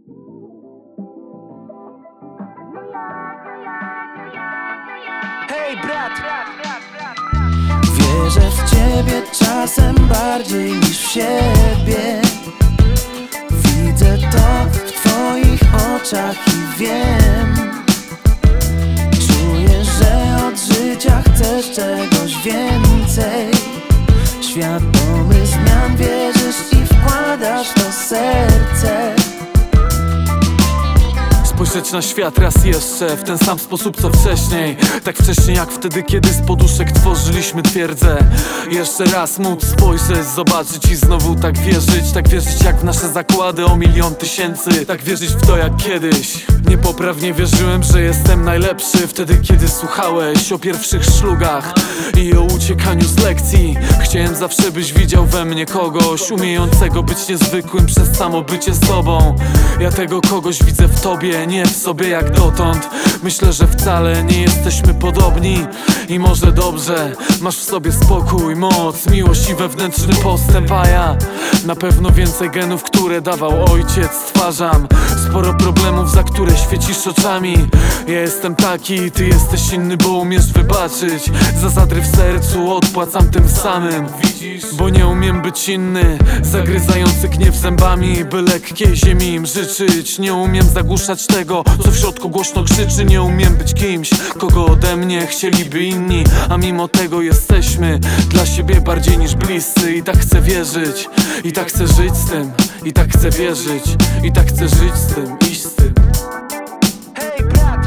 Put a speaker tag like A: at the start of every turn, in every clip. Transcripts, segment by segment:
A: Hej brat!
B: Wierzę w ciebie czasem bardziej niż w siebie. Widzę to w twoich oczach i wiem. Czuję, że od życia chcesz czegoś więcej. Świadomy zmian wierzysz i wkładasz to serce.
A: Spojrzeć na świat raz jeszcze w ten sam sposób co wcześniej. Tak wcześnie jak wtedy, kiedy z poduszek tworzyliśmy twierdzę. Jeszcze raz móc spojrzeć, zobaczyć i znowu tak wierzyć. Tak wierzyć jak w nasze zakłady o 1 000 000 tysięcy. Tak wierzyć w to jak kiedyś. Niepoprawnie wierzyłem, że jestem najlepszy wtedy, kiedy słuchałeś o pierwszych szlugach i o uciekaniu z lekcji. Chciałem zawsze, byś widział we mnie kogoś umiejącego być niezwykłym przez samo bycie sobą. Ja tego kogoś widzę w tobie, nie w sobie jak dotąd. Myślę, że wcale nie jesteśmy podobni i może dobrze. Masz w sobie spokój, moc, miłość i wewnętrzny postęp, a ja na pewno więcej genów, które dawał ojciec stwarzam. Sporo problemów, za które świecisz oczami. Ja jestem taki, ty jesteś inny, bo umiesz wybaczyć. Za zadry w sercu odpłacam tym samym. Widzisz? Bo nie umiem być inny, zagryzający gniew zębami, by lekkiej ziemi im życzyć. Nie umiem zagłuszać tego, co w środku głośno krzyczy. Nie umiem być kimś, kogo ode mnie chcieliby inni, a mimo tego jesteśmy dla siebie bardziej niż bliscy. I tak chcę wierzyć, i tak chcę żyć z tym, i tak chcę wierzyć, i tak chcę żyć z tym, iść z tym. Hej brat!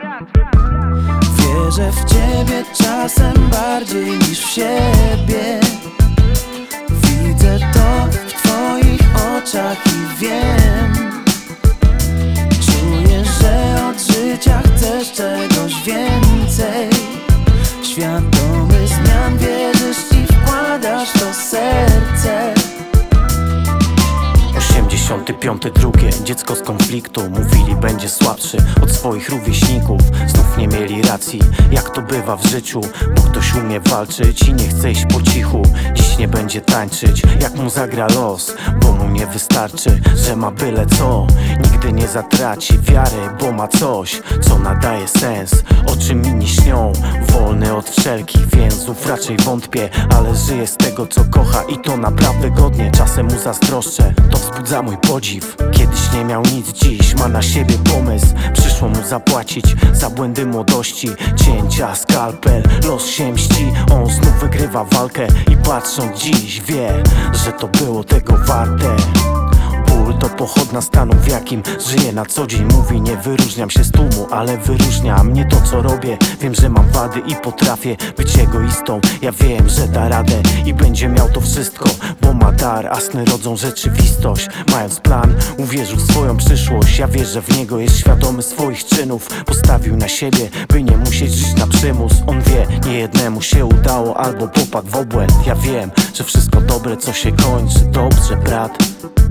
B: Wierzę w ciebie czasem bardziej niż w siebie. Widzę to w twoich oczach i wiem. Czuję, że od życia chcesz czegoś więcej. Świadomy zmian wierzysz i wkładasz to serce.
C: 85 drugie, dziecko z konfliktu. Mówili, będzie słabszy od swoich rówieśników. Znów nie mieli racji, jak to bywa w życiu. Bo ktoś umie walczyć i nie chce iść po cichu. Dziś nie będzie tańczyć, jak mu zagra los, bo mu nie wystarczy, że ma byle co. Nigdy nie zatraci wiary, bo ma coś, co nadaje sens, o czym inni śnią. Wolny od wszelkich więzów, raczej wątpię, ale żyje z tego, co kocha i to naprawdę godnie. Czasem mu zazdroszczę, to wzbudza mój podziw. Kiedyś nie miał nic, dziś ma na siebie pomysł. Przyszło mu zapłacić za błędy młodości. Cięcia, skalpel, los się mści. On znów wygrywa walkę i patrząc dziś wie, że to było tego warte. Ból to pochodna stanu, w jakim żyję na co dzień. Mówi, nie wyróżniam się z tłumu, ale wyróżnia mnie to, co robię. Wiem, że mam wady i potrafię być egoistą. Ja wiem, że da radę i będzie miał to wszystko, bo ma dar, a sny rodzą rzeczywistość. Mając plan, uwierzył w swoją przyszłość. Ja wierzę w niego, jest świadomy swoich czynów. Postawił na siebie, by nie musieć żyć na przymus. On wie, niejednemu się udało albo popadł w obłęd. Ja wiem, że wszystko dobre, co się kończy dobrze, brat.